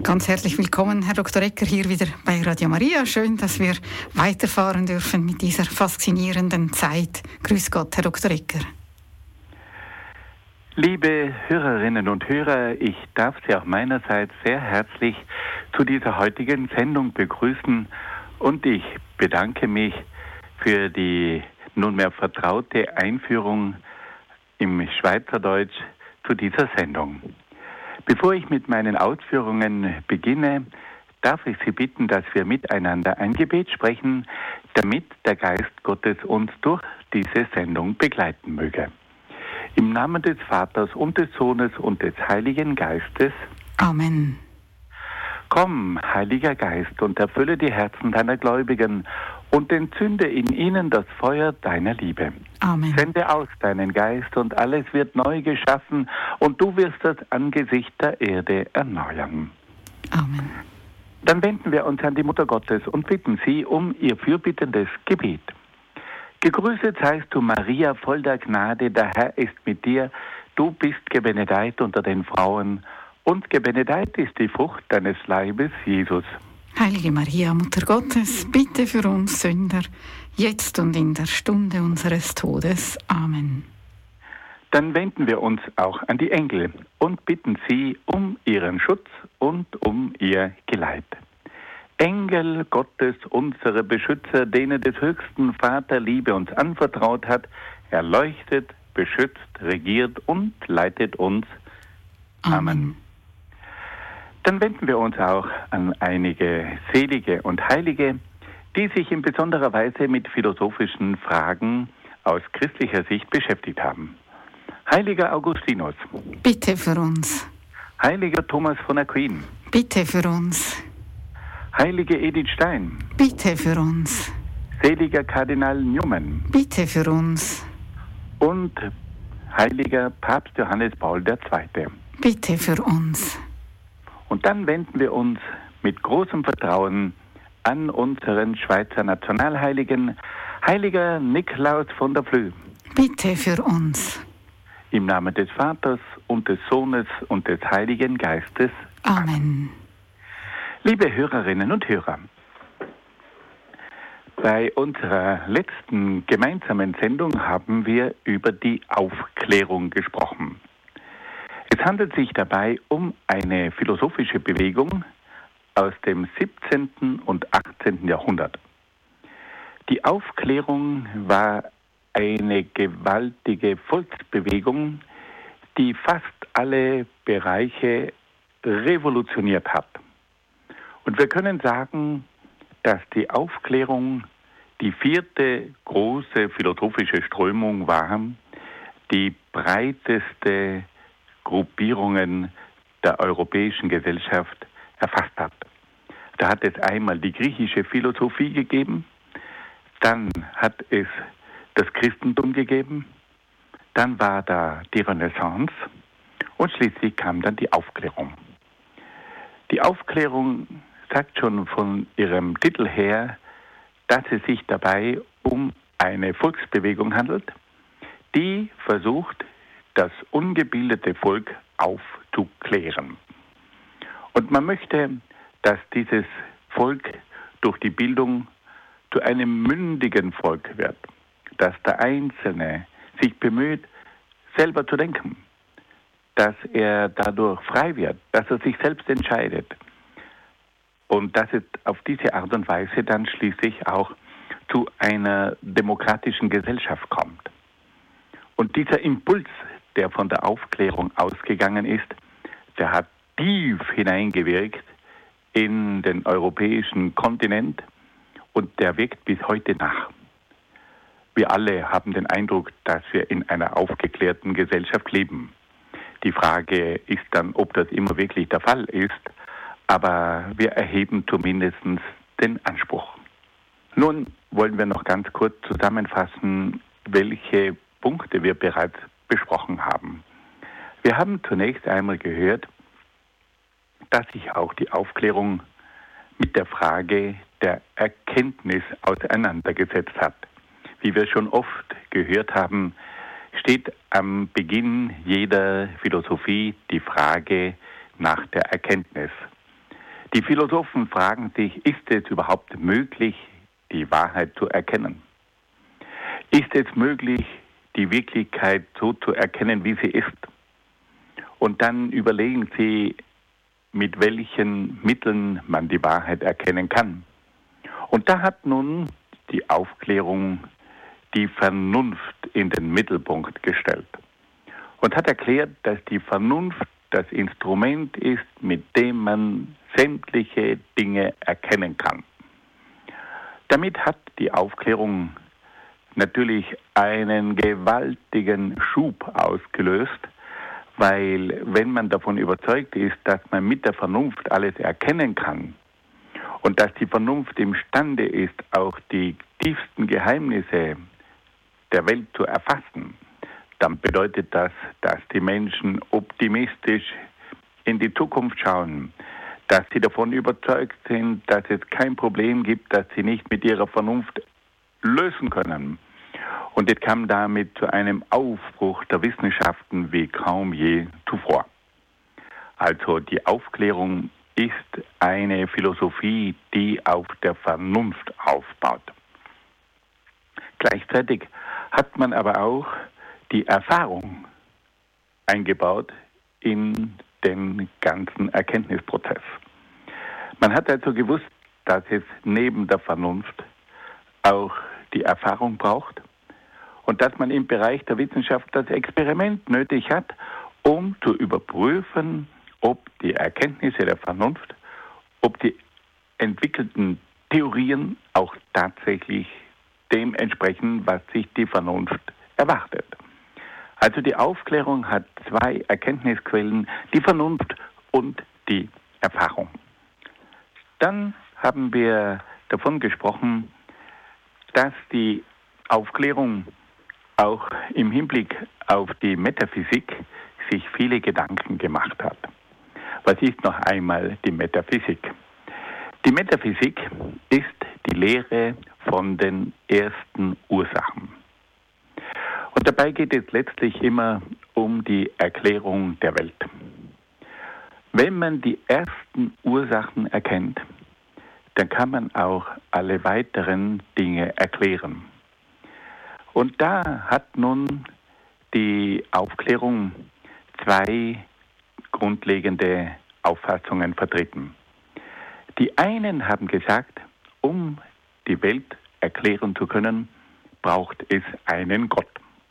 Ganz herzlich willkommen, Herr Dr. Ecker, hier wieder bei Radio Maria. Schön, dass wir weiterfahren dürfen mit dieser faszinierenden Zeit. Grüß Gott, Herr Dr. Ecker. Liebe Hörerinnen und Hörer, ich darf Sie auch meinerseits sehr herzlich zu dieser heutigen Sendung begrüßen und ich bedanke mich für die nunmehr vertraute Einführung im Schweizerdeutsch zu dieser Sendung. Bevor ich mit meinen Ausführungen beginne, darf ich Sie bitten, dass wir miteinander ein Gebet sprechen, damit der Geist Gottes uns durch diese Sendung begleiten möge. Im Namen des Vaters und des Sohnes und des Heiligen Geistes. Amen. Komm, Heiliger Geist, und erfülle die Herzen deiner Gläubigen und entzünde in ihnen das Feuer deiner Liebe. Amen. Sende aus deinen Geist und alles wird neu geschaffen und du wirst das Angesicht der Erde erneuern. Amen. Dann wenden wir uns an die Mutter Gottes und bitten sie um ihr fürbittendes Gebet. Gegrüßet seist du, Maria, voll der Gnade, der Herr ist mit dir. Du bist gebenedeit unter den Frauen und gebenedeit ist die Frucht deines Leibes, Jesus. Heilige Maria, Mutter Gottes, bitte für uns Sünder, jetzt und in der Stunde unseres Todes. Amen. Dann wenden wir uns auch an die Engel und bitten sie um ihren Schutz und um ihr Geleit. Engel Gottes, unsere Beschützer, denen des höchsten Vater Liebe uns anvertraut hat, erleuchtet, beschützt, regiert und leitet uns. Amen. Dann wenden wir uns auch an einige Selige und Heilige, die sich in besonderer Weise mit philosophischen Fragen aus christlicher Sicht beschäftigt haben. Heiliger Augustinus. Bitte für uns. Heiliger Thomas von Aquin. Bitte für uns. Heilige Edith Stein. Bitte für uns. Seliger Kardinal Newman. Bitte für uns. Und heiliger Papst Johannes Paul II. Bitte für uns. Und dann wenden wir uns mit großem Vertrauen an unseren Schweizer Nationalheiligen, heiliger Nikolaus von der Flue. Bitte für uns. Im Namen des Vaters und des Sohnes und des Heiligen Geistes. Amen. Liebe Hörerinnen und Hörer, bei unserer letzten gemeinsamen Sendung haben wir über die Aufklärung gesprochen. Es handelt sich dabei um eine philosophische Bewegung aus dem 17. und 18. Jahrhundert. Die Aufklärung war eine gewaltige Volksbewegung, die fast alle Bereiche revolutioniert hat. Und wir können sagen, dass die Aufklärung die vierte große philosophische Strömung war, die breiteste Gruppierungen der europäischen Gesellschaft erfasst hat. Da hat es einmal die griechische Philosophie gegeben, dann hat es das Christentum gegeben, dann war da die Renaissance und schließlich kam dann die Aufklärung. Die Aufklärung sagt schon von ihrem Titel her, dass es sich dabei um eine Volksbewegung handelt, die versucht, das ungebildete Volk aufzuklären. Und man möchte, dass dieses Volk durch die Bildung zu einem mündigen Volk wird, dass der Einzelne sich bemüht, selber zu denken, dass er dadurch frei wird, dass er sich selbst entscheidet und dass es auf diese Art und Weise dann schließlich auch zu einer demokratischen Gesellschaft kommt. Und dieser Impuls, der von der Aufklärung ausgegangen ist, der hat tief hineingewirkt in den europäischen Kontinent und der wirkt bis heute nach. Wir alle haben den Eindruck, dass wir in einer aufgeklärten Gesellschaft leben. Die Frage ist dann, ob das immer wirklich der Fall ist, aber wir erheben zumindest den Anspruch. Nun wollen wir noch ganz kurz zusammenfassen, welche Punkte wir bereits besprochen haben. Wir haben zunächst einmal gehört, dass sich auch die Aufklärung mit der Frage der Erkenntnis auseinandergesetzt hat. Wie wir schon oft gehört haben, steht am Beginn jeder Philosophie die Frage nach der Erkenntnis. Die Philosophen fragen sich, ist es überhaupt möglich, die Wahrheit zu erkennen? Ist es möglich, die Wirklichkeit so zu erkennen, wie sie ist? Und dann überlegen sie, mit welchen Mitteln man die Wahrheit erkennen kann. Und da hat nun die Aufklärung die Vernunft in den Mittelpunkt gestellt und hat erklärt, dass die Vernunft das Instrument ist, mit dem man sämtliche Dinge erkennen kann. Damit hat die Aufklärung natürlich einen gewaltigen Schub ausgelöst, weil wenn man davon überzeugt ist, dass man mit der Vernunft alles erkennen kann und dass die Vernunft imstande ist, auch die tiefsten Geheimnisse der Welt zu erfassen, dann bedeutet das, dass die Menschen optimistisch in die Zukunft schauen, dass sie davon überzeugt sind, dass es kein Problem gibt, das sie nicht mit ihrer Vernunft lösen können. Und es kam damit zu einem Aufbruch der Wissenschaften wie kaum je zuvor. Also die Aufklärung ist eine Philosophie, die auf der Vernunft aufbaut. Gleichzeitig hat man aber auch die Erfahrung eingebaut in den ganzen Erkenntnisprozess. Man hat also gewusst, dass es neben der Vernunft auch die Erfahrung braucht und dass man im Bereich der Wissenschaft das Experiment nötig hat, um zu überprüfen, ob die Erkenntnisse der Vernunft, ob die entwickelten Theorien auch tatsächlich dem entsprechen, was sich die Vernunft erwartet. Also die Aufklärung hat zwei Erkenntnisquellen, die Vernunft und die Erfahrung. Dann haben wir davon gesprochen, dass die Aufklärung auch im Hinblick auf die Metaphysik sich viele Gedanken gemacht hat. Was ist noch einmal die Metaphysik? Die Metaphysik ist die Lehre von den ersten Ursachen. Und dabei geht es letztlich immer um die Erklärung der Welt. Wenn man die ersten Ursachen erkennt, dann kann man auch alle weiteren Dinge erklären. Und da hat nun die Aufklärung zwei grundlegende Auffassungen vertreten. Die einen haben gesagt, um die Welt erklären zu können, braucht es einen Gott.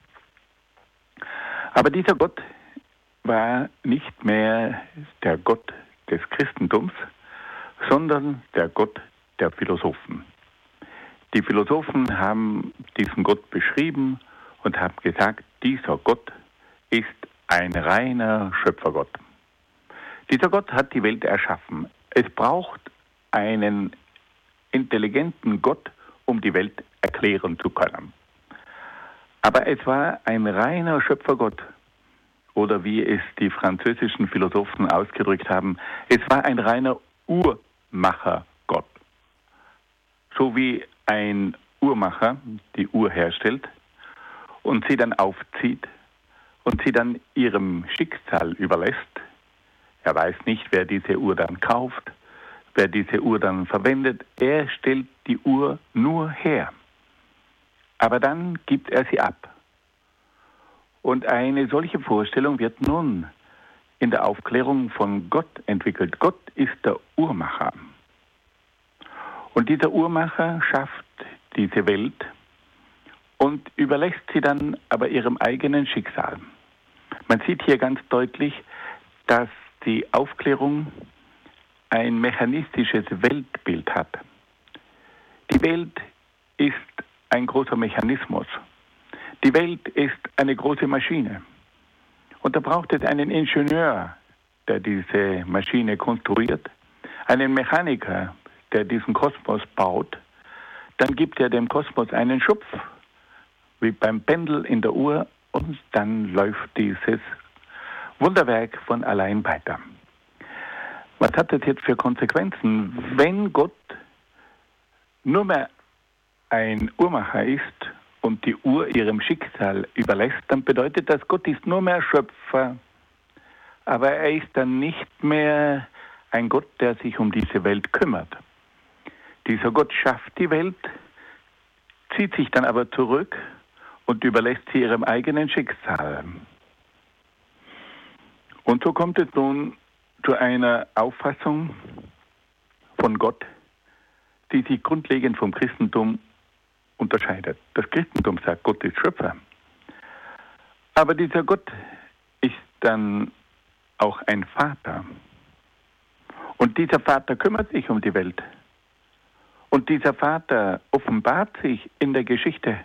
Aber dieser Gott war nicht mehr der Gott des Christentums, sondern der Gott der Philosophen. Die Philosophen haben diesen Gott beschrieben und haben gesagt, dieser Gott ist ein reiner Schöpfergott. Dieser Gott hat die Welt erschaffen. Es braucht einen intelligenten Gott, um die Welt erklären zu können. Aber es war ein reiner Schöpfergott, oder wie es die französischen Philosophen ausgedrückt haben, es war ein reiner Uhrmachergott. So wie ein Uhrmacher die Uhr herstellt und sie dann aufzieht und sie dann ihrem Schicksal überlässt. Er weiß nicht, wer diese Uhr dann kauft, wer diese Uhr dann verwendet. Er stellt die Uhr nur her. Aber dann gibt er sie ab. Und eine solche Vorstellung wird nun in der Aufklärung von Gott entwickelt. Gott ist der Uhrmacher. Und dieser Uhrmacher schafft diese Welt und überlässt sie dann aber ihrem eigenen Schicksal. Man sieht hier ganz deutlich, dass die Aufklärung ein mechanistisches Weltbild hat. Die Welt ist ein großer Mechanismus. Die Welt ist eine große Maschine. Und da braucht es einen Ingenieur, der diese Maschine konstruiert, einen Mechaniker, der diesen Kosmos baut. Dann gibt er dem Kosmos einen Schubs, wie beim Pendel in der Uhr, und dann läuft dieses Wunderwerk von allein weiter. Was hat das jetzt für Konsequenzen? Wenn Gott nur mehr ein Uhrmacher ist und die Uhr ihrem Schicksal überlässt, dann bedeutet das, Gott ist nur mehr Schöpfer, aber er ist dann nicht mehr ein Gott, der sich um diese Welt kümmert. Dieser Gott schafft die Welt, zieht sich dann aber zurück und überlässt sie ihrem eigenen Schicksal. Und so kommt es nun zu einer Auffassung von Gott, die sich grundlegend vom Christentum unterscheidet. Das Christentum sagt, Gott ist Schöpfer. Aber dieser Gott ist dann auch ein Vater. Und dieser Vater kümmert sich um die Welt. Und dieser Vater offenbart sich in der Geschichte.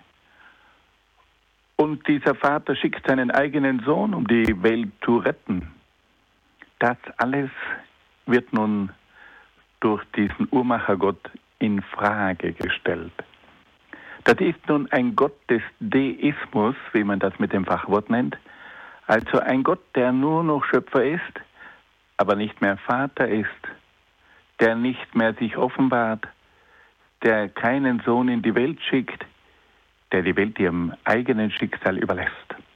Und dieser Vater schickt seinen eigenen Sohn, um die Welt zu retten. Das alles wird nun durch diesen Uhrmachergott in Frage gestellt. Das ist nun ein Gott des Deismus, wie man das mit dem Fachwort nennt. Also ein Gott, der nur noch Schöpfer ist, aber nicht mehr Vater ist, der nicht mehr sich offenbart, der keinen Sohn in die Welt schickt, der die Welt ihrem eigenen Schicksal überlässt.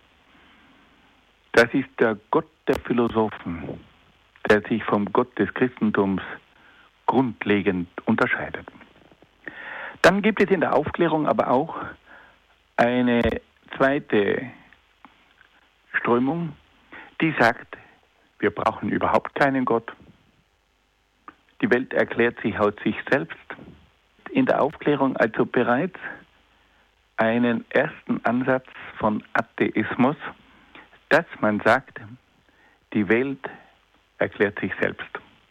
Das ist der Gott der Philosophen, der sich vom Gott des Christentums grundlegend unterscheidet. Dann gibt es in der Aufklärung aber auch eine zweite Strömung, die sagt, wir brauchen überhaupt keinen Gott. Die Welt erklärt sich aus sich selbst. In der Aufklärung also bereits einen ersten Ansatz von Atheismus, dass man sagt, die Welt erklärt sich selbst.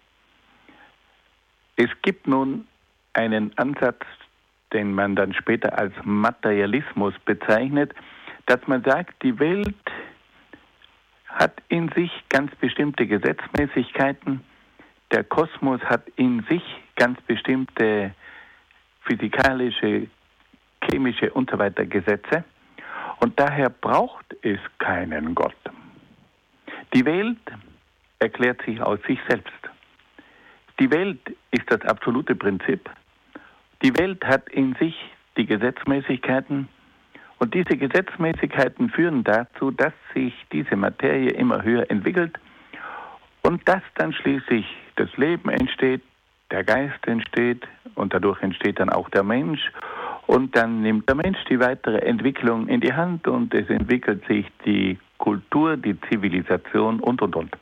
Es gibt nun einen Ansatz, den man dann später als Materialismus bezeichnet, dass man sagt, die Welt hat in sich ganz bestimmte Gesetzmäßigkeiten, der Kosmos hat in sich ganz bestimmte physikalische, chemische und so weiter Gesetze und daher braucht es keinen Gott. Die Welt erklärt sich aus sich selbst. Die Welt ist das absolute Prinzip. Die Welt hat in sich die Gesetzmäßigkeiten und diese Gesetzmäßigkeiten führen dazu, dass sich diese Materie immer höher entwickelt und dass dann schließlich das Leben entsteht, der Geist entsteht und dadurch entsteht dann auch der Mensch und dann nimmt der Mensch die weitere Entwicklung in die Hand und es entwickelt sich die Kultur, die Zivilisation und.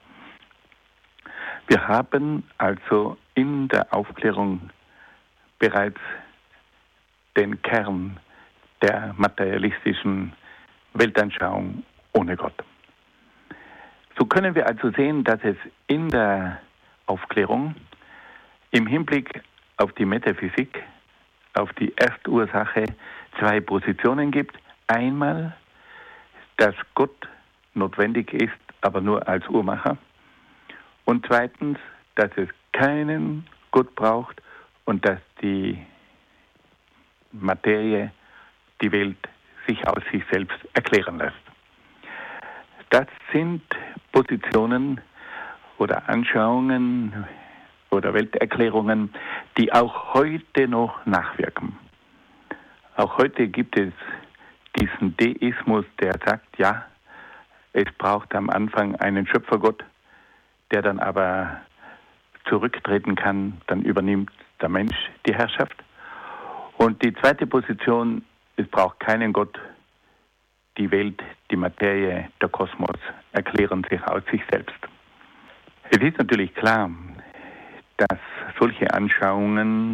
Wir haben also in der Aufklärung bereits den Kern der materialistischen Weltanschauung ohne Gott. So können wir also sehen, dass es in der Aufklärung im Hinblick auf die Metaphysik, auf die Erstursache zwei Positionen gibt. Einmal, dass Gott notwendig ist, aber nur als Uhrmacher. Und zweitens, dass es keinen Gott braucht und dass die Materie, die Welt, sich aus sich selbst erklären lässt. Das sind Positionen oder Anschauungen oder Welterklärungen, die auch heute noch nachwirken. Auch heute gibt es diesen Deismus, der sagt, ja, es braucht am Anfang einen Schöpfergott, der dann aber zurücktreten kann, dann übernimmt der Mensch die Herrschaft. Und die zweite Position, es braucht keinen Gott, die Welt, die Materie, der Kosmos erklären sich aus sich selbst. Es ist natürlich klar, dass solche Anschauungen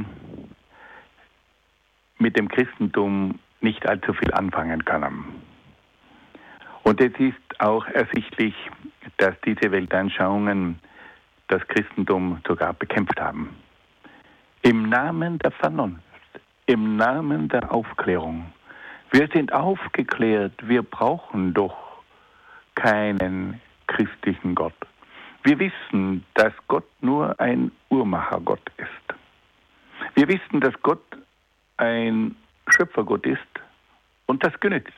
mit dem Christentum nicht allzu viel anfangen können. Und es ist auch ersichtlich, dass diese Weltanschauungen das Christentum sogar bekämpft haben. Im Namen der Vernunft, im Namen der Aufklärung. Wir sind aufgeklärt, wir brauchen doch keinen christlichen Gott. Wir wissen, dass Gott nur ein Uhrmachergott ist. Wir wissen, dass Gott ein Schöpfergott ist und das genügt.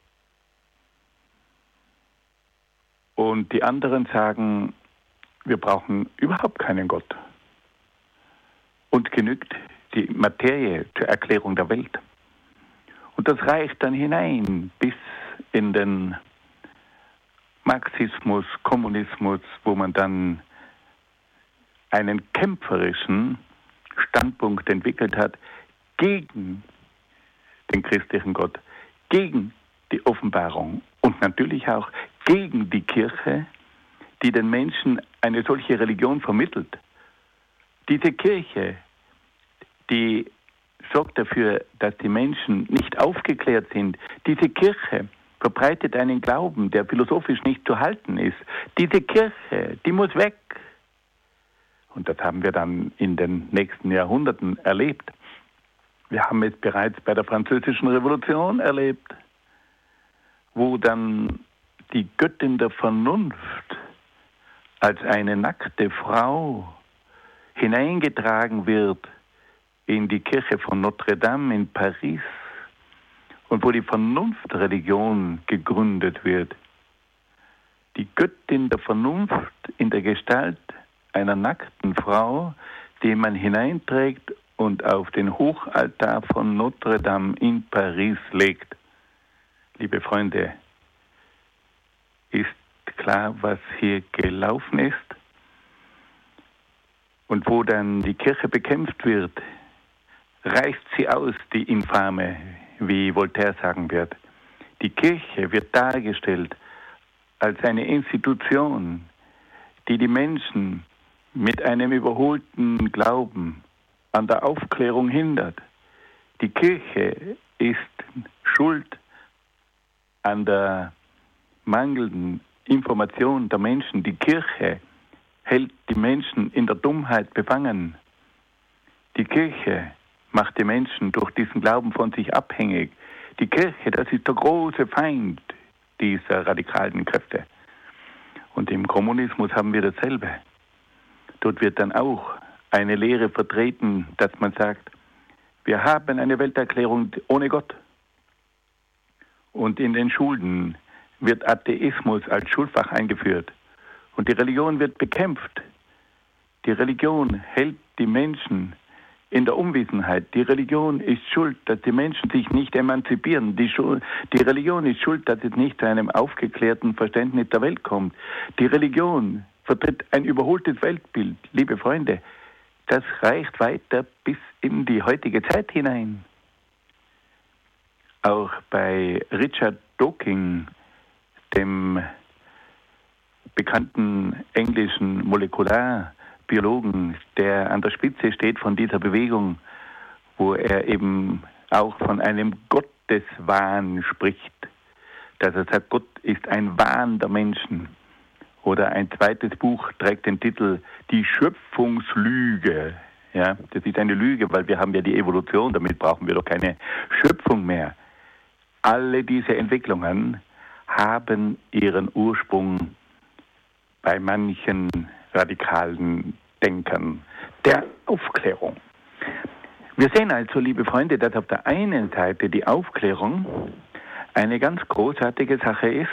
Und die anderen sagen, wir brauchen überhaupt keinen Gott. Und genügt die Materie zur Erklärung der Welt. Und das reicht dann hinein bis in den Marxismus, Kommunismus, wo man dann einen kämpferischen Standpunkt entwickelt hat gegen den christlichen Gott, gegen die Offenbarung und natürlich auch gegen die Kirche, die den Menschen eine solche Religion vermittelt. Diese Kirche, die sorgt dafür, dass die Menschen nicht aufgeklärt sind. Diese Kirche verbreitet einen Glauben, der philosophisch nicht zu halten ist. Diese Kirche, die muss weg. Und das haben wir dann in den nächsten Jahrhunderten erlebt. Wir haben es bereits bei der Französischen Revolution erlebt, wo dann die Göttin der Vernunft als eine nackte Frau hineingetragen wird in die Kirche von Notre Dame in Paris und wo die Vernunftreligion gegründet wird. Die Göttin der Vernunft in der Gestalt einer nackten Frau, die man hineinträgt und auf den Hochaltar von Notre Dame in Paris legt. Liebe Freunde, ist klar, was hier gelaufen ist? Und wo dann die Kirche bekämpft wird, reißt sie aus, die Infame, wie Voltaire sagen wird. Die Kirche wird dargestellt als eine Institution, die die Menschen mit einem überholten Glauben an der Aufklärung hindert. Die Kirche ist schuld an der mangelnden Information der Menschen. Die Kirche hält die Menschen in der Dummheit befangen. Die Kirche macht die Menschen durch diesen Glauben von sich abhängig. Die Kirche, das ist der große Feind dieser radikalen Kräfte. Und im Kommunismus haben wir dasselbe. Dort wird dann auch eine Lehre vertreten, dass man sagt, wir haben eine Welterklärung ohne Gott. Und in den Schulen wird Atheismus als Schulfach eingeführt. Und die Religion wird bekämpft. Die Religion hält die Menschen in der Unwissenheit. Die Religion ist schuld, dass die Menschen sich nicht emanzipieren. Die Religion ist schuld, dass es nicht zu einem aufgeklärten Verständnis der Welt kommt. Die Religion vertritt ein überholtes Weltbild. Liebe Freunde, das reicht weiter bis in die heutige Zeit hinein. Auch bei Richard Dawkins, dem bekannten englischen Molekularbiologen, der an der Spitze steht von dieser Bewegung, wo er eben auch von einem Gotteswahn spricht, dass er sagt, Gott ist ein Wahn der Menschen. Oder ein zweites Buch trägt den Titel Die Schöpfungslüge. Ja, das ist eine Lüge, weil wir haben ja die Evolution, damit brauchen wir doch keine Schöpfung mehr. Alle diese Entwicklungen haben ihren Ursprung bei manchen radikalen Denkern der Aufklärung. Wir sehen also, liebe Freunde, dass auf der einen Seite die Aufklärung eine ganz großartige Sache ist.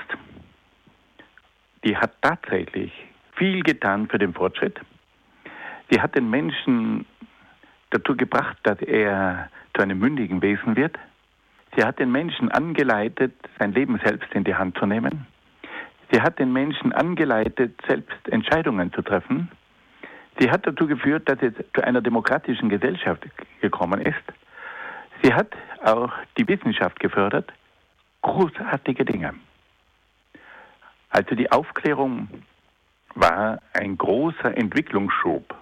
Die hat tatsächlich viel getan für den Fortschritt. Sie hat den Menschen dazu gebracht, dass er zu einem mündigen Wesen wird. Sie hat den Menschen angeleitet, sein Leben selbst in die Hand zu nehmen. Sie hat den Menschen angeleitet, selbst Entscheidungen zu treffen. Sie hat dazu geführt, dass es zu einer demokratischen Gesellschaft gekommen ist. Sie hat auch die Wissenschaft gefördert. Großartige Dinge. Also die Aufklärung war ein großer Entwicklungsschub.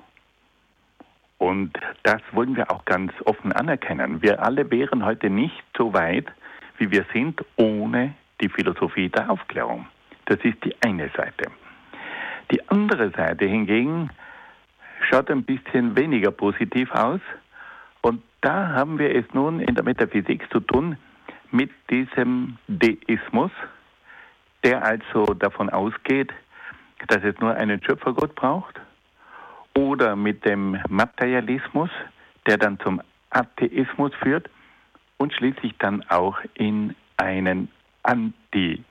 Und das wollen wir auch ganz offen anerkennen. Wir alle wären heute nicht so weit, wie wir sind, ohne die Philosophie der Aufklärung. Das ist die eine Seite. Die andere Seite hingegen schaut ein bisschen weniger positiv aus. Und da haben wir es nun in der Metaphysik zu tun mit diesem Deismus, der also davon ausgeht, dass es nur einen Schöpfergott braucht, oder mit dem Materialismus, der dann zum Atheismus führt und schließlich dann auch in einen Antitheismus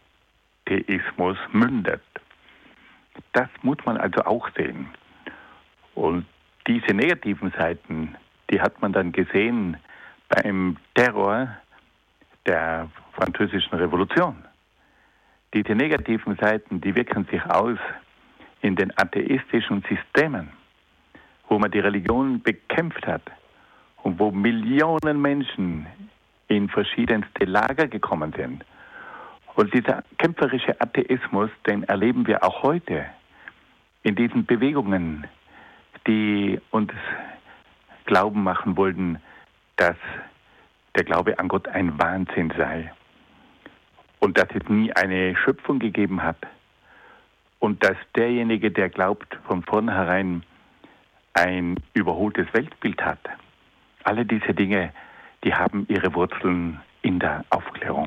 mündet. Das muss man also auch sehen. Und diese negativen Seiten, die hat man dann gesehen beim Terror der Französischen Revolution. Diese negativen Seiten, die wirken sich aus in den atheistischen Systemen. wo man die Religion bekämpft hat und wo Millionen Menschen in verschiedenste Lager gekommen sind. Und dieser kämpferische Atheismus, den erleben wir auch heute in diesen Bewegungen, die uns glauben machen wollten, dass der Glaube an Gott ein Wahnsinn sei und dass es nie eine Schöpfung gegeben hat und dass derjenige, der glaubt, von vornherein ein überholtes Weltbild hat. Alle diese Dinge, die haben ihre Wurzeln in der Aufklärung.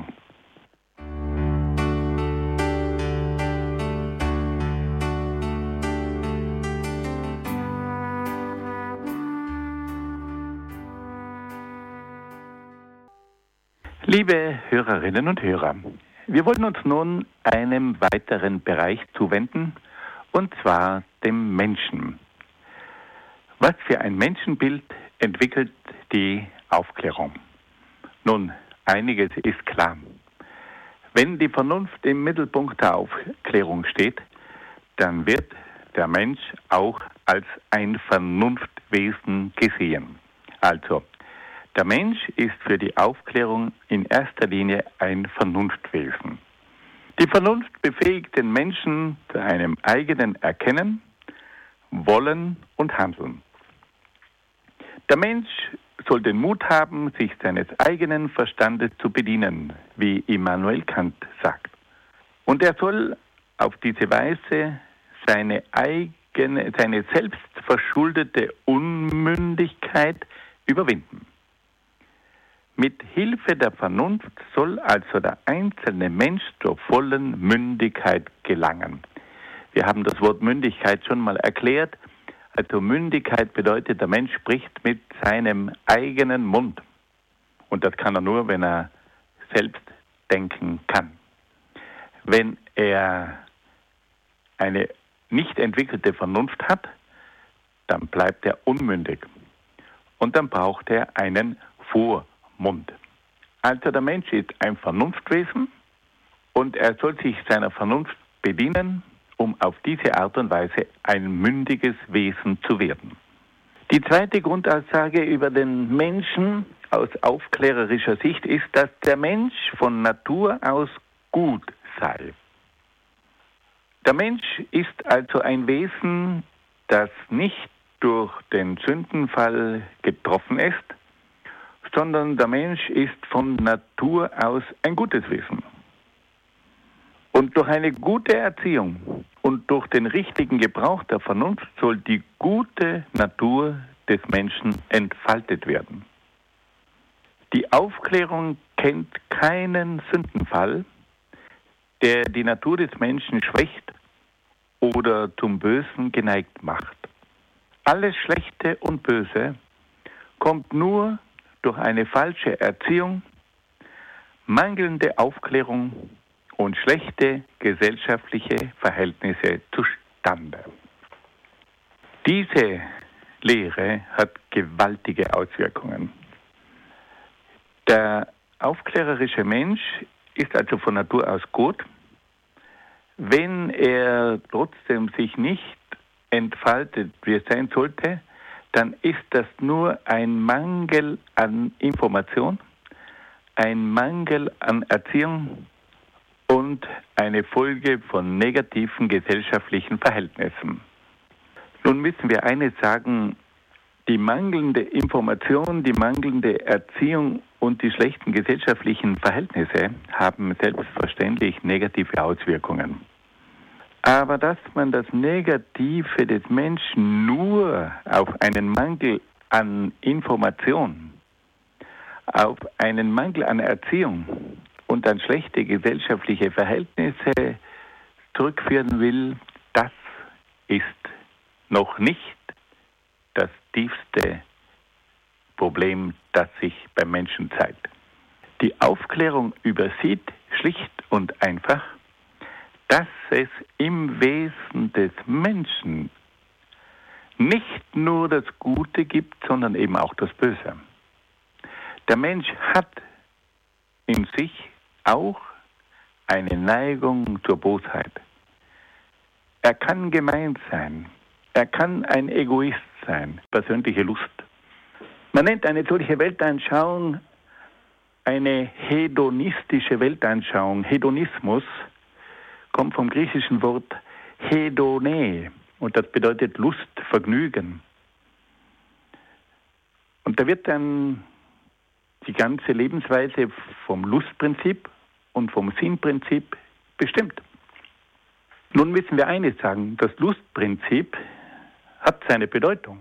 Liebe Hörerinnen und Hörer, wir wollen uns nun einem weiteren Bereich zuwenden, und zwar dem Menschen. Was für ein Menschenbild entwickelt die Aufklärung? Nun, einiges ist klar. Wenn die Vernunft im Mittelpunkt der Aufklärung steht, dann wird der Mensch auch als ein Vernunftwesen gesehen. Also, der Mensch ist für die Aufklärung in erster Linie ein Vernunftwesen. Die Vernunft befähigt den Menschen zu einem eigenen Erkennen, Wollen und Handeln. Der Mensch soll den Mut haben, sich seines eigenen Verstandes zu bedienen, wie Immanuel Kant sagt. Und er soll auf diese Weise seine selbstverschuldete Unmündigkeit überwinden. Mit Hilfe der Vernunft soll also der einzelne Mensch zur vollen Mündigkeit gelangen. Wir haben das Wort Mündigkeit schon mal erklärt. Also Mündigkeit bedeutet, der Mensch spricht mit seinem eigenen Mund. Und das kann er nur, wenn er selbst denken kann. Wenn er eine nicht entwickelte Vernunft hat, dann bleibt er unmündig. Und dann braucht er einen Vormund. Also der Mensch ist ein Vernunftwesen und er soll sich seiner Vernunft bedienen, um auf diese Art und Weise ein mündiges Wesen zu werden. Die zweite Grundaussage über den Menschen aus aufklärerischer Sicht ist, dass der Mensch von Natur aus gut sei. Der Mensch ist also ein Wesen, das nicht durch den Sündenfall getroffen ist, sondern der Mensch ist von Natur aus ein gutes Wesen. Und durch eine gute Erziehung und durch den richtigen Gebrauch der Vernunft soll die gute Natur des Menschen entfaltet werden. Die Aufklärung kennt keinen Sündenfall, der die Natur des Menschen schwächt oder zum Bösen geneigt macht. Alles Schlechte und Böse kommt nur durch eine falsche Erziehung, mangelnde Aufklärung und schlechte gesellschaftliche Verhältnisse zustande. Diese Lehre hat gewaltige Auswirkungen. Der aufklärerische Mensch ist also von Natur aus gut. Wenn er trotzdem sich nicht entfaltet, wie es sein sollte, dann ist das nur ein Mangel an Information, ein Mangel an Erziehung und eine Folge von negativen gesellschaftlichen Verhältnissen. Nun müssen wir eines sagen, die mangelnde Information, die mangelnde Erziehung und die schlechten gesellschaftlichen Verhältnisse haben selbstverständlich negative Auswirkungen. Aber dass man das Negative des Menschen nur auf einen Mangel an Information, auf einen Mangel an Erziehung und an schlechte gesellschaftliche Verhältnisse zurückführen will, das ist noch nicht das tiefste Problem, das sich beim Menschen zeigt. Die Aufklärung übersieht schlicht und einfach, dass es im Wesen des Menschen nicht nur das Gute gibt, sondern eben auch das Böse. Der Mensch hat in sich auch eine Neigung zur Bosheit. Er kann gemein sein, er kann ein Egoist Bewusstsein, persönliche Lust. Man nennt eine solche Weltanschauung eine hedonistische Weltanschauung. Hedonismus kommt vom griechischen Wort hedone und das bedeutet Lust, Vergnügen. Und da wird dann die ganze Lebensweise vom Lustprinzip und vom Sinnprinzip bestimmt. Nun müssen wir eines sagen, das Lustprinzip hat seine Bedeutung.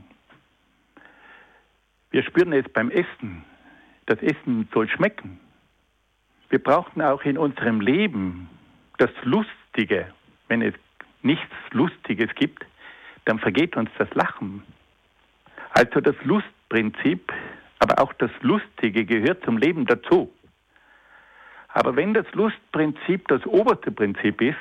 Wir spüren es beim Essen. Das Essen soll schmecken. Wir brauchen auch in unserem Leben das Lustige. Wenn es nichts Lustiges gibt, dann vergeht uns das Lachen. Also das Lustprinzip, aber auch das Lustige gehört zum Leben dazu. Aber wenn das Lustprinzip das oberste Prinzip ist,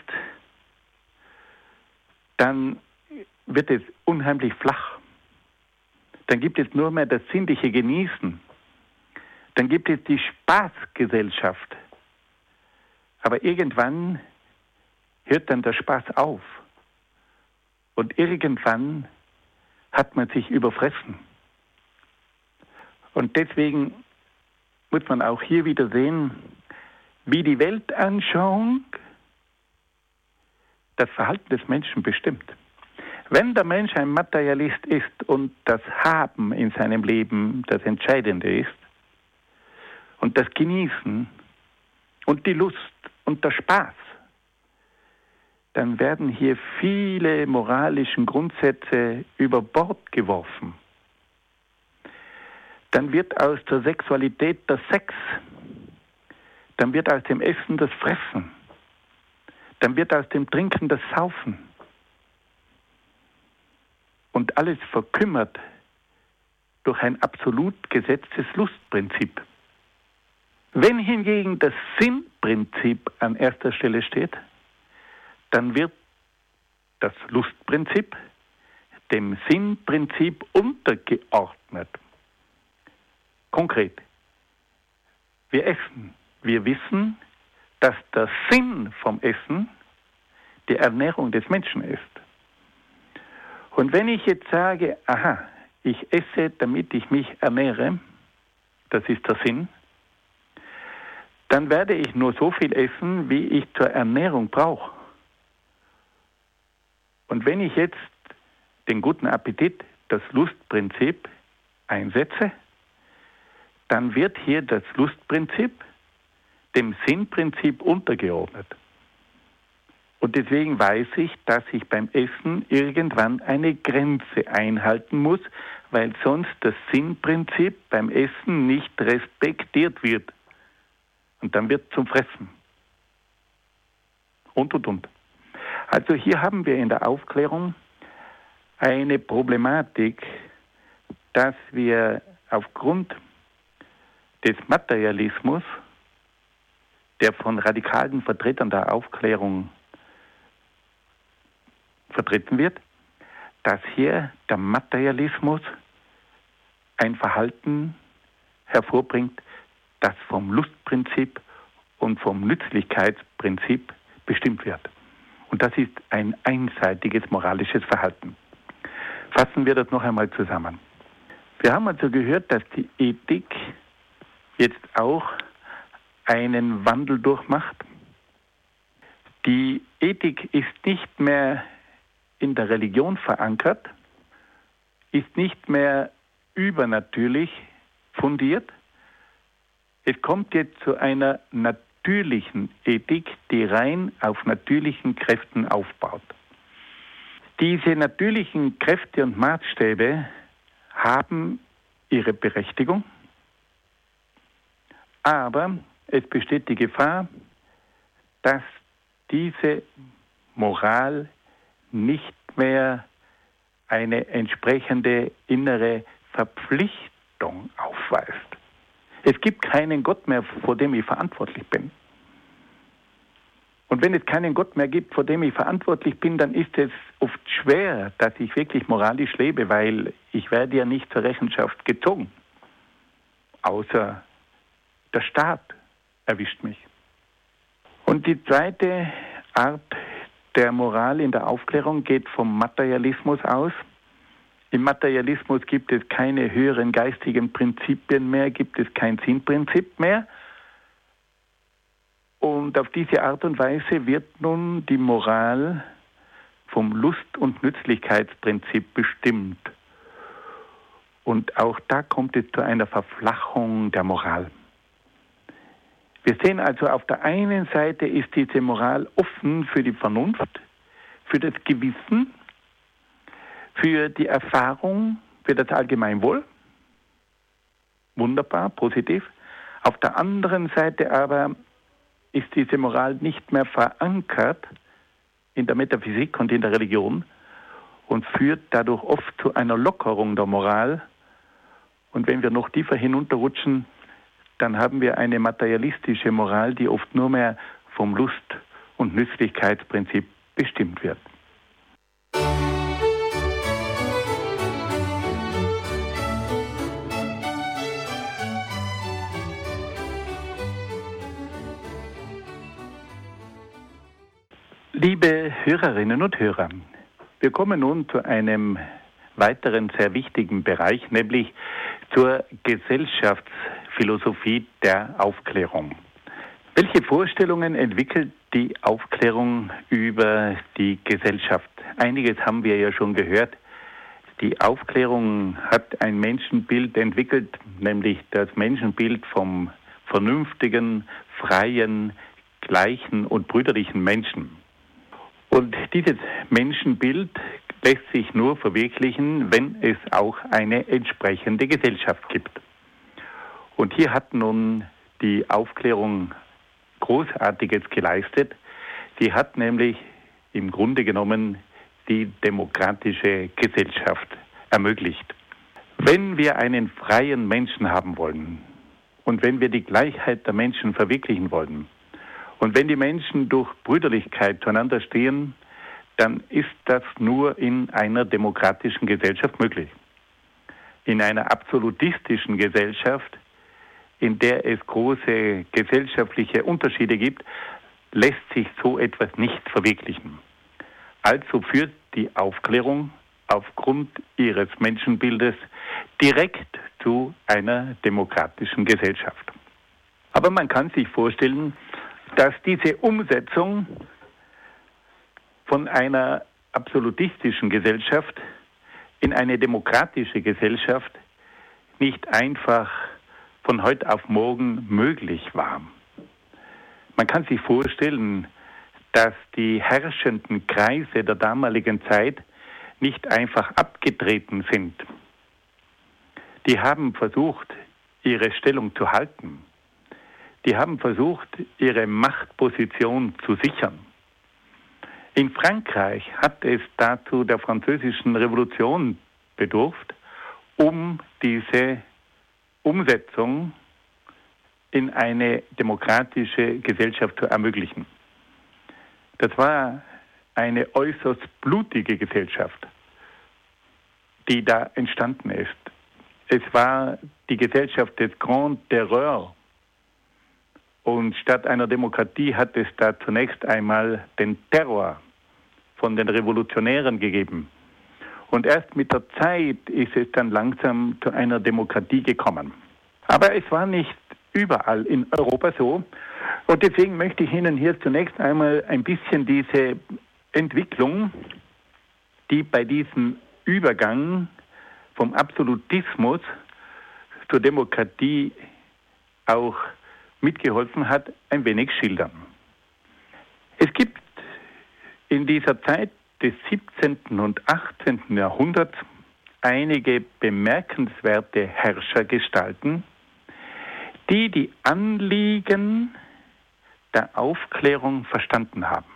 dann wird es unheimlich flach. Dann gibt es nur mehr das sinnliche Genießen. Dann gibt es die Spaßgesellschaft. Aber irgendwann hört dann der Spaß auf. Und irgendwann hat man sich überfressen. Und deswegen muss man auch hier wieder sehen, wie die Weltanschauung das Verhalten des Menschen bestimmt. Wenn der Mensch ein Materialist ist und das Haben in seinem Leben das Entscheidende ist und das Genießen und die Lust und der Spaß, dann werden hier viele moralische Grundsätze über Bord geworfen. Dann wird aus der Sexualität der Sex, dann wird aus dem Essen das Fressen, dann wird aus dem Trinken das Saufen. Und alles verkümmert durch ein absolut gesetztes Lustprinzip. Wenn hingegen das Sinnprinzip an erster Stelle steht, dann wird das Lustprinzip dem Sinnprinzip untergeordnet. Konkret, wir essen. Wir wissen, dass der Sinn vom Essen die Ernährung des Menschen ist. Und wenn ich jetzt sage, aha, ich esse, damit ich mich ernähre, das ist der Sinn, dann werde ich nur so viel essen, wie ich zur Ernährung brauche. Und wenn ich jetzt den guten Appetit, das Lustprinzip einsetze, dann wird hier das Lustprinzip dem Sinnprinzip untergeordnet. Und deswegen weiß ich, dass ich beim Essen irgendwann eine Grenze einhalten muss, weil sonst das Sinnprinzip beim Essen nicht respektiert wird. Und dann wird zum Fressen. Und. Also hier haben wir in der Aufklärung eine Problematik, dass wir aufgrund des Materialismus, der von radikalen Vertretern der Aufklärung vertreten wird, dass hier der Materialismus ein Verhalten hervorbringt, das vom Lustprinzip und vom Nützlichkeitsprinzip bestimmt wird. Und das ist ein einseitiges moralisches Verhalten. Fassen wir das noch einmal zusammen. Wir haben also gehört, dass die Ethik jetzt auch einen Wandel durchmacht. Die Ethik ist nicht mehr in der Religion verankert, ist nicht mehr übernatürlich fundiert. Es kommt jetzt zu einer natürlichen Ethik, die rein auf natürlichen Kräften aufbaut. Diese natürlichen Kräfte und Maßstäbe haben ihre Berechtigung, aber es besteht die Gefahr, dass diese Moral nicht mehr eine entsprechende innere Verpflichtung aufweist. Es gibt keinen Gott mehr, vor dem ich verantwortlich bin. Und wenn es keinen Gott mehr gibt, vor dem ich verantwortlich bin, dann ist es oft schwer, dass ich wirklich moralisch lebe, weil ich werde ja nicht zur Rechenschaft gezogen. Außer der Staat erwischt mich. Und die zweite Art der Moral in der Aufklärung geht vom Materialismus aus. Im Materialismus gibt es keine höheren geistigen Prinzipien mehr, gibt es kein Sinnprinzip mehr. Und auf diese Art und Weise wird nun die Moral vom Lust- und Nützlichkeitsprinzip bestimmt. Und auch da kommt es zu einer Verflachung der Moral. Wir sehen also, auf der einen Seite ist diese Moral offen für die Vernunft, für das Gewissen, für die Erfahrung, für das Allgemeinwohl. Wunderbar, positiv. Auf der anderen Seite aber ist diese Moral nicht mehr verankert in der Metaphysik und in der Religion und führt dadurch oft zu einer Lockerung der Moral. Und wenn wir noch tiefer hinunterrutschen, dann haben wir eine materialistische Moral, die oft nur mehr vom Lust- und Nützlichkeitsprinzip bestimmt wird. Liebe Hörerinnen und Hörer, wir kommen nun zu einem weiteren sehr wichtigen Bereich, nämlich zur Gesellschaftsphilosophie der Aufklärung. Welche Vorstellungen entwickelt die Aufklärung über die Gesellschaft? Einiges haben wir ja schon gehört. Die Aufklärung hat ein Menschenbild entwickelt, nämlich das Menschenbild vom vernünftigen, freien, gleichen und brüderlichen Menschen. Und dieses Menschenbild lässt sich nur verwirklichen, wenn es auch eine entsprechende Gesellschaft gibt. Und hier hat nun die Aufklärung Großartiges geleistet. Sie hat nämlich im Grunde genommen die demokratische Gesellschaft ermöglicht. Wenn wir einen freien Menschen haben wollen und wenn wir die Gleichheit der Menschen verwirklichen wollen, und wenn die Menschen durch Brüderlichkeit zueinander stehen, dann ist das nur in einer demokratischen Gesellschaft möglich. In einer absolutistischen Gesellschaft, in der es große gesellschaftliche Unterschiede gibt, lässt sich so etwas nicht verwirklichen. Also führt die Aufklärung aufgrund ihres Menschenbildes direkt zu einer demokratischen Gesellschaft. Aber man kann sich vorstellen, dass diese Umsetzung von einer absolutistischen Gesellschaft in eine demokratische Gesellschaft nicht einfach von heute auf morgen möglich war. Man kann sich vorstellen, dass die herrschenden Kreise der damaligen Zeit nicht einfach abgetreten sind. Die haben versucht, ihre Stellung zu halten. Die haben versucht, ihre Machtposition zu sichern. In Frankreich hat es dazu der französischen Revolution bedurft, um diese Umsetzung in eine demokratische Gesellschaft zu ermöglichen. Das war eine äußerst blutige Gesellschaft, die da entstanden ist. Es war die Gesellschaft des Grand Terreur. Und statt einer Demokratie hat es da zunächst einmal den Terror von den Revolutionären gegeben. Und erst mit der Zeit ist es dann langsam zu einer Demokratie gekommen. Aber es war nicht überall in Europa so. Und deswegen möchte ich Ihnen hier zunächst einmal ein bisschen diese Entwicklung, die bei diesem Übergang vom Absolutismus zur Demokratie auch mitgeholfen hat, ein wenig schildern. Es gibt in dieser Zeit des 17. und 18. Jahrhunderts einige bemerkenswerte Herrschergestalten, die die Anliegen der Aufklärung verstanden haben.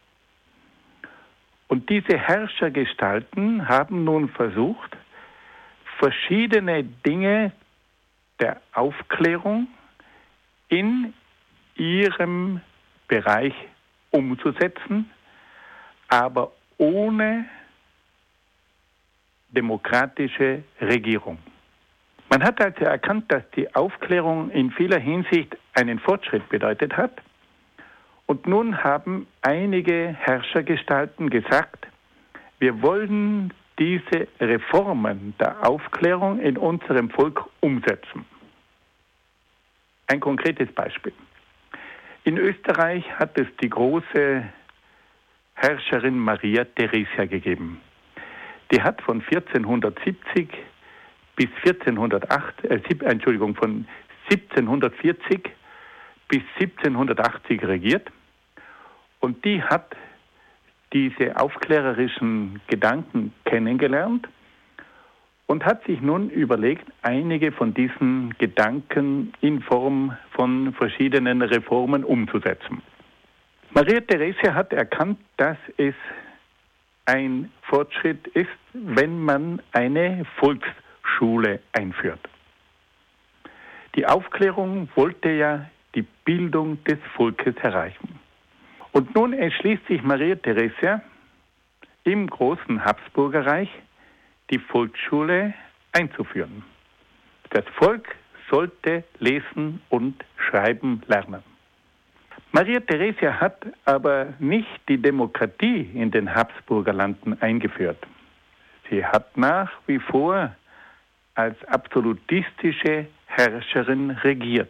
Und diese Herrschergestalten haben nun versucht, verschiedene Dinge der Aufklärung in ihrem Bereich umzusetzen, aber ohne demokratische Regierung. Man hat also erkannt, dass die Aufklärung in vieler Hinsicht einen Fortschritt bedeutet hat. Und nun haben einige Herrschergestalten gesagt, wir wollen diese Reformen der Aufklärung in unserem Volk umsetzen. Ein konkretes Beispiel. In Österreich hat es die große Herrscherin Maria Theresia gegeben. Die hat von 1470 bis von 1740 bis 1780 regiert, und die hat diese aufklärerischen Gedanken kennengelernt und hat sich nun überlegt, einige von diesen Gedanken in Form von verschiedenen Reformen umzusetzen. Maria Theresia hat erkannt, dass es ein Fortschritt ist, wenn man eine Volksschule einführt. Die Aufklärung wollte ja die Bildung des Volkes erreichen. Und nun entschließt sich Maria Theresia im großen Habsburgerreich, die Volksschule einzuführen. Das Volk sollte lesen und schreiben lernen. Maria Theresia hat aber nicht die Demokratie in den Habsburgerlanden eingeführt. Sie hat nach wie vor als absolutistische Herrscherin regiert.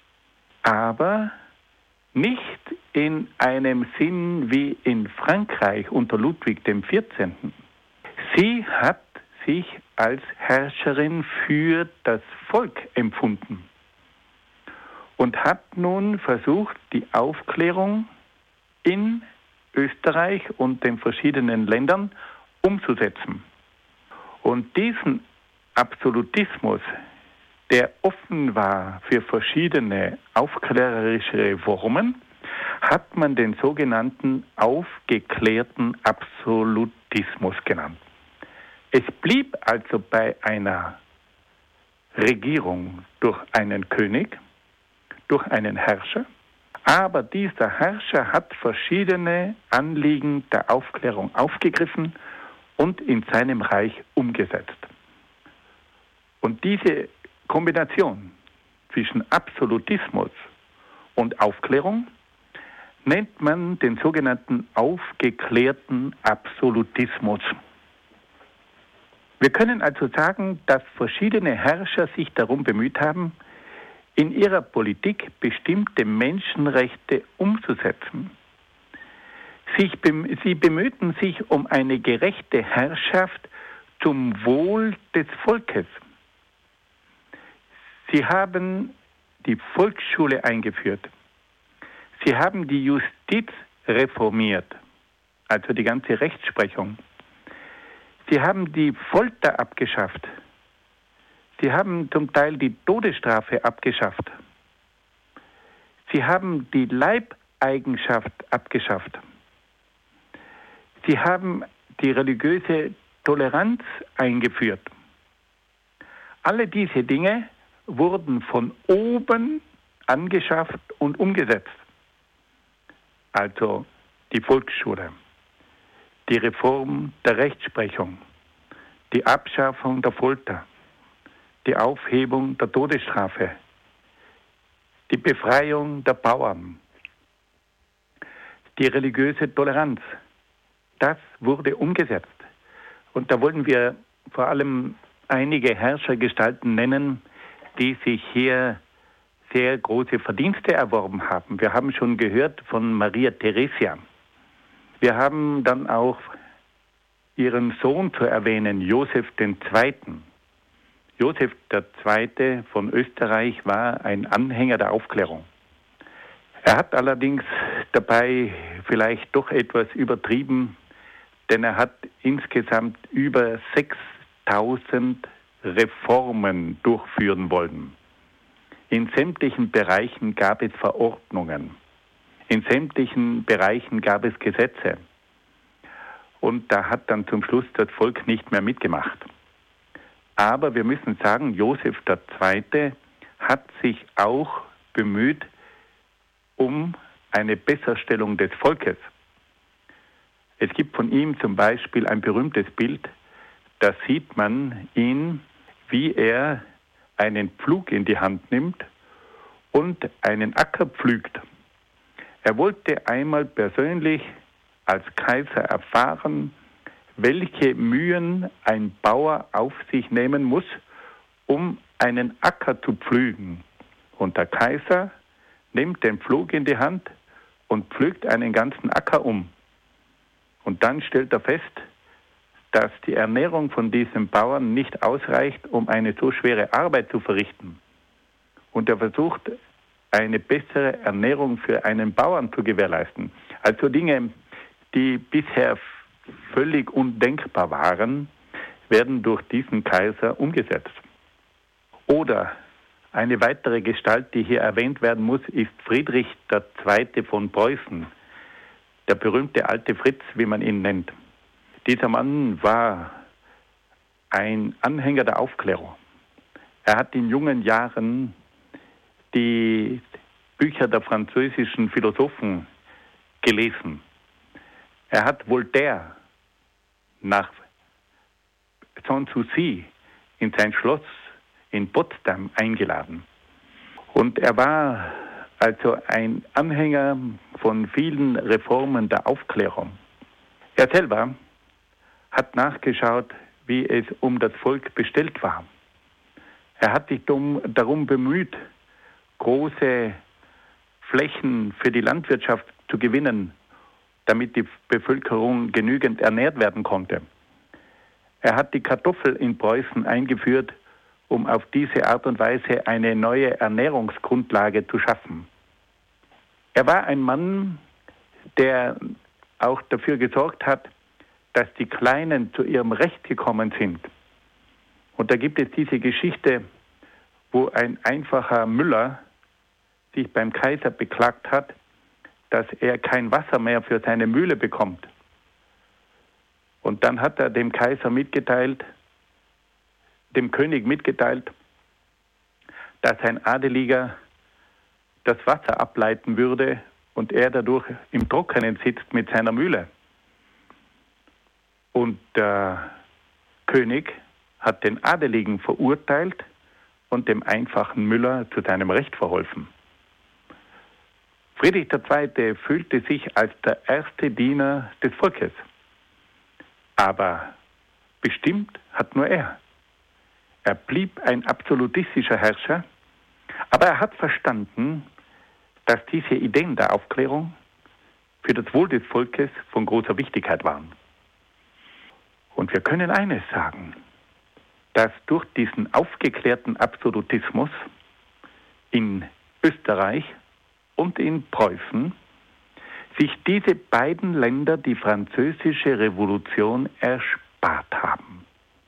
Aber nicht in einem Sinn wie in Frankreich unter Ludwig XIV. Sie hat sich als Herrscherin für das Volk empfunden und hat nun versucht, die Aufklärung in Österreich und den verschiedenen Ländern umzusetzen. Und diesen Absolutismus, der offen war für verschiedene aufklärerische Reformen, hat man den sogenannten aufgeklärten Absolutismus genannt. Es blieb also bei einer Regierung durch einen König, durch einen Herrscher, aber dieser Herrscher hat verschiedene Anliegen der Aufklärung aufgegriffen und in seinem Reich umgesetzt. Und diese Kombination zwischen Absolutismus und Aufklärung nennt man den sogenannten aufgeklärten Absolutismus. Wir können also sagen, dass verschiedene Herrscher sich darum bemüht haben, in ihrer Politik bestimmte Menschenrechte umzusetzen. Sie bemühten sich um eine gerechte Herrschaft zum Wohl des Volkes. Sie haben die Volksschule eingeführt. Sie haben die Justiz reformiert, also die ganze Rechtsprechung. Sie haben die Folter abgeschafft. Sie haben zum Teil die Todesstrafe abgeschafft. Sie haben die Leibeigenschaft abgeschafft. Sie haben die religiöse Toleranz eingeführt. Alle diese Dinge wurden von oben angeschafft und umgesetzt. Also die Volksschule, die Reform der Rechtsprechung, die Abschaffung der Folter, die Aufhebung der Todesstrafe, die Befreiung der Bauern, die religiöse Toleranz. Das wurde umgesetzt. Und da wollen wir vor allem einige Herrschergestalten nennen, die sich hier sehr große Verdienste erworben haben. Wir haben schon gehört von Maria Theresia. Wir haben dann auch ihren Sohn zu erwähnen, Josef II. Josef II. Von Österreich war ein Anhänger der Aufklärung. Er hat allerdings dabei vielleicht doch etwas übertrieben, denn er hat insgesamt über 6000 Reformen durchführen wollen. In sämtlichen Bereichen gab es Verordnungen. In sämtlichen Bereichen gab es Gesetze. Und da hat dann zum Schluss das Volk nicht mehr mitgemacht. Aber wir müssen sagen, Josef II. Hat sich auch bemüht um eine Besserstellung des Volkes. Es gibt von ihm zum Beispiel ein berühmtes Bild, da sieht man ihn, wie er einen Pflug in die Hand nimmt und einen Acker pflügt. Er wollte einmal persönlich als Kaiser erfahren, welche Mühen ein Bauer auf sich nehmen muss, um einen Acker zu pflügen. Und der Kaiser nimmt den Pflug in die Hand und pflügt einen ganzen Acker um. Und dann stellt er fest, dass die Ernährung von diesem Bauern nicht ausreicht, um eine so schwere Arbeit zu verrichten. Und er versucht, eine bessere Ernährung für einen Bauern zu gewährleisten. Also Dinge, die bisher völlig undenkbar waren, werden durch diesen Kaiser umgesetzt. Oder eine weitere Gestalt, die hier erwähnt werden muss, ist Friedrich II. Von Preußen, der berühmte alte Fritz, wie man ihn nennt. Dieser Mann war ein Anhänger der Aufklärung. Er hat in jungen Jahren die Bücher der französischen Philosophen gelesen. Er hat Voltaire nach Sanssouci in sein Schloss in Potsdam eingeladen. Und er war also ein Anhänger von vielen Reformen der Aufklärung. Er selber hat nachgeschaut, wie es um das Volk bestellt war. Er hat sich darum bemüht, große Flächen für die Landwirtschaft zu gewinnen, damit die Bevölkerung genügend ernährt werden konnte. Er hat die Kartoffel in Preußen eingeführt, um auf diese Art und Weise eine neue Ernährungsgrundlage zu schaffen. Er war ein Mann, der auch dafür gesorgt hat, dass die Kleinen zu ihrem Recht gekommen sind. Und da gibt es diese Geschichte, wo ein einfacher Müller sich beim Kaiser beklagt hat, dass er kein Wasser mehr für seine Mühle bekommt. Und dann hat er dem König mitgeteilt, dass ein Adeliger das Wasser ableiten würde und er dadurch im Trockenen sitzt mit seiner Mühle. Und der König hat den Adeligen verurteilt und dem einfachen Müller zu seinem Recht verholfen. Friedrich II. Fühlte sich als der erste Diener des Volkes. Aber bestimmt hat nur er. Er blieb ein absolutistischer Herrscher, aber er hat verstanden, dass diese Ideen der Aufklärung für das Wohl des Volkes von großer Wichtigkeit waren. Und wir können eines sagen, dass durch diesen aufgeklärten Absolutismus in Österreich und in Preußen sich diese beiden Länder die französische Revolution erspart haben.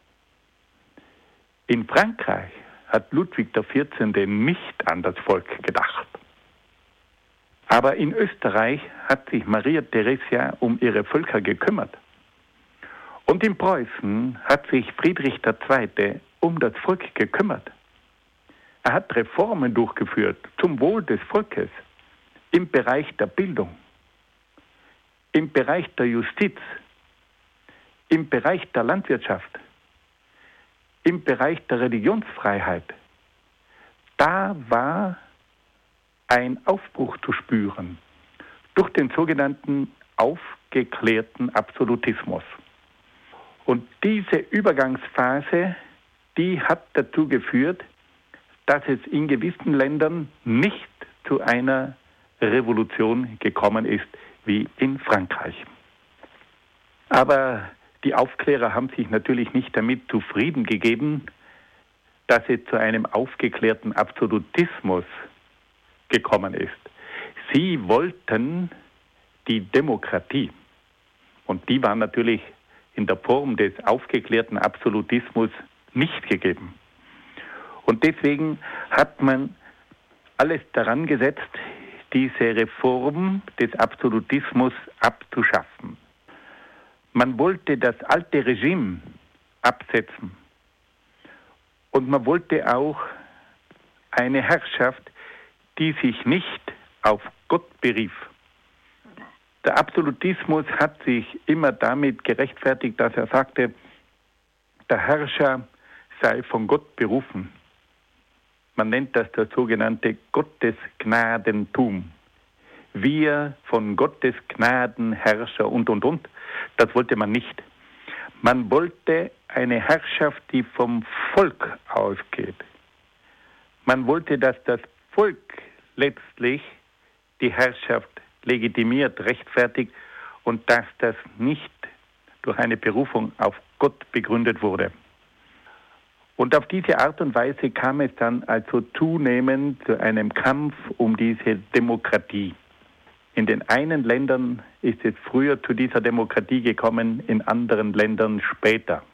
In Frankreich hat Ludwig XIV. Nicht an das Volk gedacht. Aber in Österreich hat sich Maria Theresia um ihre Völker gekümmert. Und in Preußen hat sich Friedrich II. Um das Volk gekümmert. Er hat Reformen durchgeführt zum Wohl des Volkes im Bereich der Bildung, im Bereich der Justiz, im Bereich der Landwirtschaft, im Bereich der Religionsfreiheit. Da war ein Aufbruch zu spüren durch den sogenannten aufgeklärten Absolutismus. Und diese Übergangsphase, die hat dazu geführt, dass es in gewissen Ländern nicht zu einer Revolution gekommen ist, wie in Frankreich. Aber die Aufklärer haben sich natürlich nicht damit zufrieden gegeben, dass es zu einem aufgeklärten Absolutismus gekommen ist. Sie wollten die Demokratie. Und die war natürlich in der Form des aufgeklärten Absolutismus nicht gegeben. Und deswegen hat man alles daran gesetzt, diese Reform des Absolutismus abzuschaffen. Man wollte das alte Regime absetzen. Und man wollte auch eine Herrschaft, die sich nicht auf Gott berief. Der Absolutismus hat sich immer damit gerechtfertigt, dass er sagte, der Herrscher sei von Gott berufen. Man nennt das sogenannte Gottesgnadentum. Wir von Gottes Gnaden, Herrscher und. Das wollte man nicht. Man wollte eine Herrschaft, die vom Volk ausgeht. Man wollte, dass das Volk letztlich die Herrschaft legitimiert, rechtfertigt und dass das nicht durch eine Berufung auf Gott begründet wurde. Und auf diese Art und Weise kam es dann also zunehmend zu einem Kampf um diese Demokratie. In den einen Ländern ist es früher zu dieser Demokratie gekommen, in anderen Ländern später.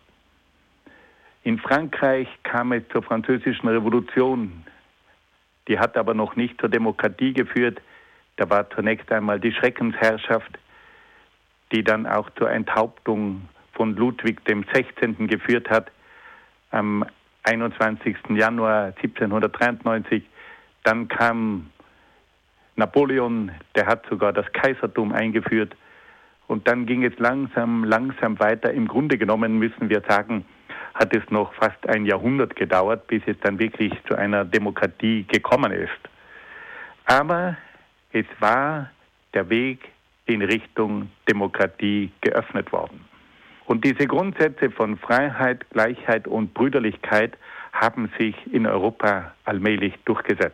In Frankreich kam es zur Französischen Revolution. Die hat aber noch nicht zur Demokratie geführt. Da war zunächst einmal die Schreckensherrschaft, die dann auch zur Enthauptung von Ludwig XVI. Geführt hat. Am 21. Januar 1793. Dann kam Napoleon, der hat sogar das Kaisertum eingeführt. Und dann ging es langsam weiter. Im Grunde genommen müssen wir sagen, hat es noch fast ein Jahrhundert gedauert, bis es dann wirklich zu einer Demokratie gekommen ist. Aber es war der Weg in Richtung Demokratie geöffnet worden. Und diese Grundsätze von Freiheit, Gleichheit und Brüderlichkeit haben sich in Europa allmählich durchgesetzt.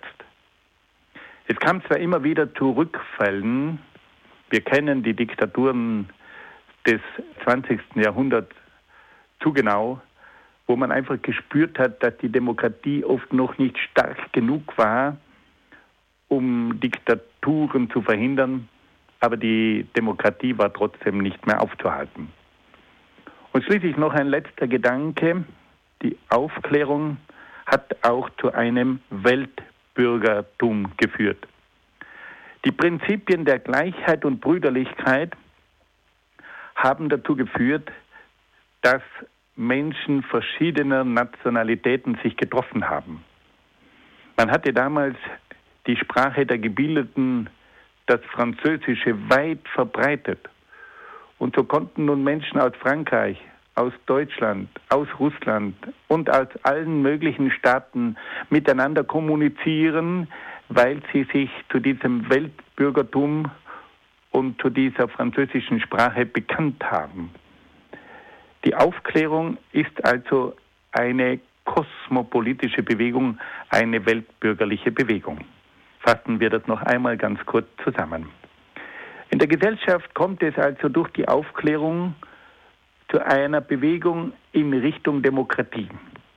Es kam zwar immer wieder zu Rückfällen, wir kennen die Diktaturen des 20. Jahrhunderts zu genau, wo man einfach gespürt hat, dass die Demokratie oft noch nicht stark genug war, um Diktaturen zu verhindern, aber die Demokratie war trotzdem nicht mehr aufzuhalten. Und schließlich noch ein letzter Gedanke. Die Aufklärung hat auch zu einem Weltbürgertum geführt. Die Prinzipien der Gleichheit und Brüderlichkeit haben dazu geführt, dass Menschen verschiedener Nationalitäten sich getroffen haben. Man hatte damals die Sprache der Gebildeten, das Französische, weit verbreitet. Und so konnten nun Menschen aus Frankreich, aus Deutschland, aus Russland und aus allen möglichen Staaten miteinander kommunizieren, weil sie sich zu diesem Weltbürgertum und zu dieser französischen Sprache bekannt haben. Die Aufklärung ist also eine kosmopolitische Bewegung, eine weltbürgerliche Bewegung. Fassen wir das noch einmal ganz kurz zusammen. In der Gesellschaft kommt es also durch die Aufklärung zu einer Bewegung in Richtung Demokratie.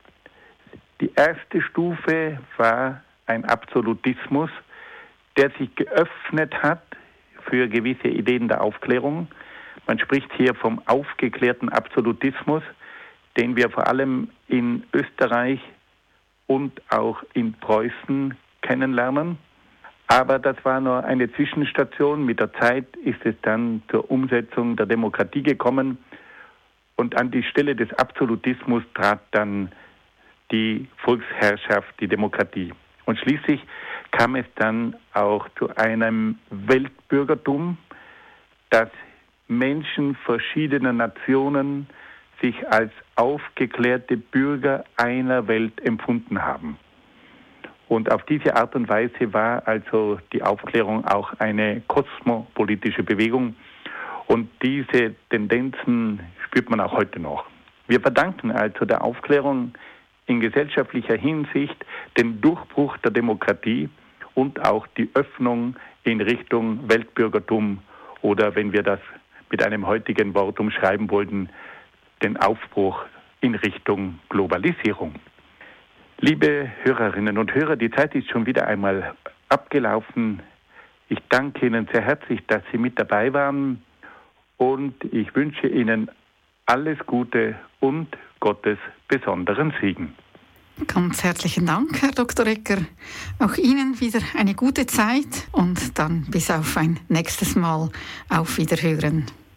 Die erste Stufe war ein Absolutismus, der sich geöffnet hat für gewisse Ideen der Aufklärung. Man spricht hier vom aufgeklärten Absolutismus, den wir vor allem in Österreich und auch in Preußen kennenlernen. Aber das war nur eine Zwischenstation. Mit der Zeit ist es dann zur Umsetzung der Demokratie gekommen. Und an die Stelle des Absolutismus trat dann die Volksherrschaft, die Demokratie. Und schließlich kam es dann auch zu einem Weltbürgertum, dass Menschen verschiedener Nationen sich als aufgeklärte Bürger einer Welt empfunden haben. Und auf diese Art und Weise war also die Aufklärung auch eine kosmopolitische Bewegung. Und diese Tendenzen spürt man auch heute noch. Wir verdanken also der Aufklärung in gesellschaftlicher Hinsicht den Durchbruch der Demokratie und auch die Öffnung in Richtung Weltbürgertum oder, wenn wir das mit einem heutigen Wort umschreiben wollten, den Aufbruch in Richtung Globalisierung. Liebe Hörerinnen und Hörer, die Zeit ist schon wieder einmal abgelaufen. Ich danke Ihnen sehr herzlich, dass Sie mit dabei waren und ich wünsche Ihnen alles Gute und Gottes besonderen Segen. Ganz herzlichen Dank, Herr Dr. Ecker. Auch Ihnen wieder eine gute Zeit und dann bis auf ein nächstes Mal. Auf Wiederhören.